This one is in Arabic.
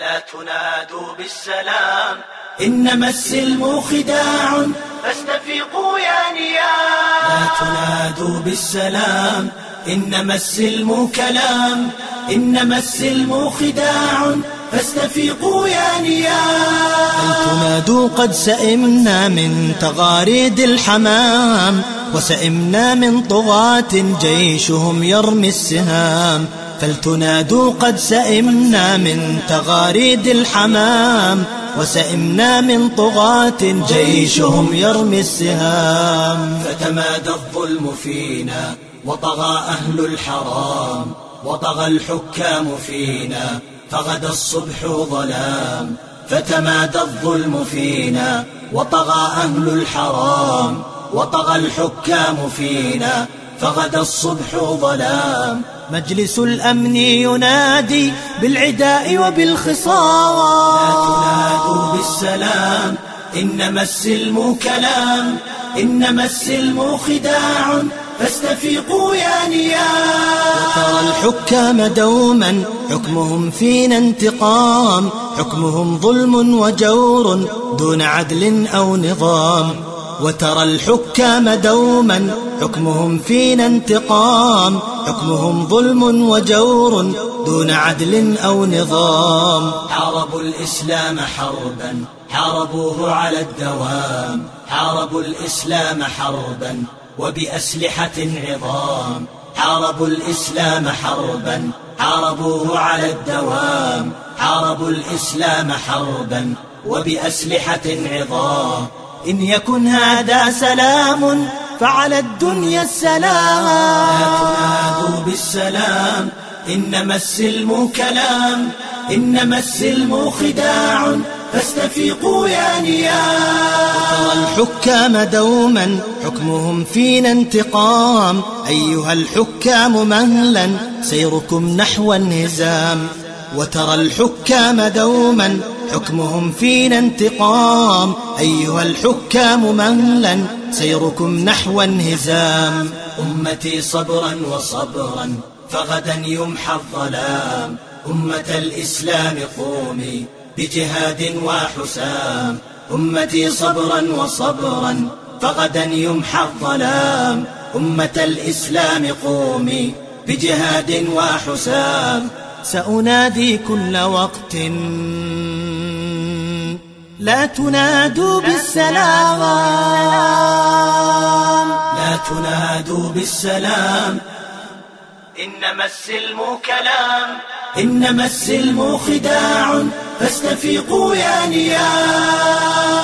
لا تنادوا بالسلام إنما السلم خداع فاستفيقوا يا نيام. لا تنادوا بالسلام إنما السلم كلام إنما السلم خداع فاستفيقوا يا نيام. هل تنادوا قد سئمنا من تغاريد الحمام وسئمنا من طغاة جيشهم يرمي السهام. فلتنادوا قد سئمنا من تغاريد الحمام وسئمنا من طغاة جيشهم يرمي السهام. فتمادى الظلم فينا وطغى أهل الحرام وطغى الحكام فينا فغدا الصبح ظلام. فتمادى الظلم فينا وطغى أهل الحرام وطغى الحكام فينا فغدا الصبح ظلام. مجلس الأمن ينادي بالعداء وبالخصام. لا تنادوا بالسلام إنما السلم كلام إنما السلم خداع فاستفيقوا يا نيام. وترى الحكام دوما حكمهم فينا انتقام حكمهم ظلم وجور دون عدل أو نظام. وترى الحكام دوما حكمهم فينا انتقام حكمهم ظلم وجور دون عدل أو نظام. حاربوا الإسلام حربا حاربوه على الدوام حاربوا الإسلام حربا وبأسلحة عظام. حاربوا الإسلام حربا حاربوه على الدوام حاربوا الإسلام حربا وبأسلحة عظام. إن يكن هذا سلام فعلى الدنيا السلام. لا تنادوا بالسلام إنما السلم كلام إنما السلم خداع فاستفيقوا يا نيام. وترى الحكام دوما حكمهم فينا انتقام أيها الحكام مهلا سيركم نحو النزام. وترى الحكام دوما حكمهم فينا انتقام أيها الحكام مهلا سيركم نحو النزام. أمتي صبرا وصبرا فغدا يمحى الظلام. أمة الإسلام قومي بجهاد وحسام. أمتي صبرا وصبرا فغدا يمحى الظلام. أمة الإسلام قومي بجهاد وحسام. سأنادي كل وقت لا تنادوا بالسلام. لا تنادوا بالسلام إنما السلم كلام إنما السلم خداع فاستفيقوا يا نيام.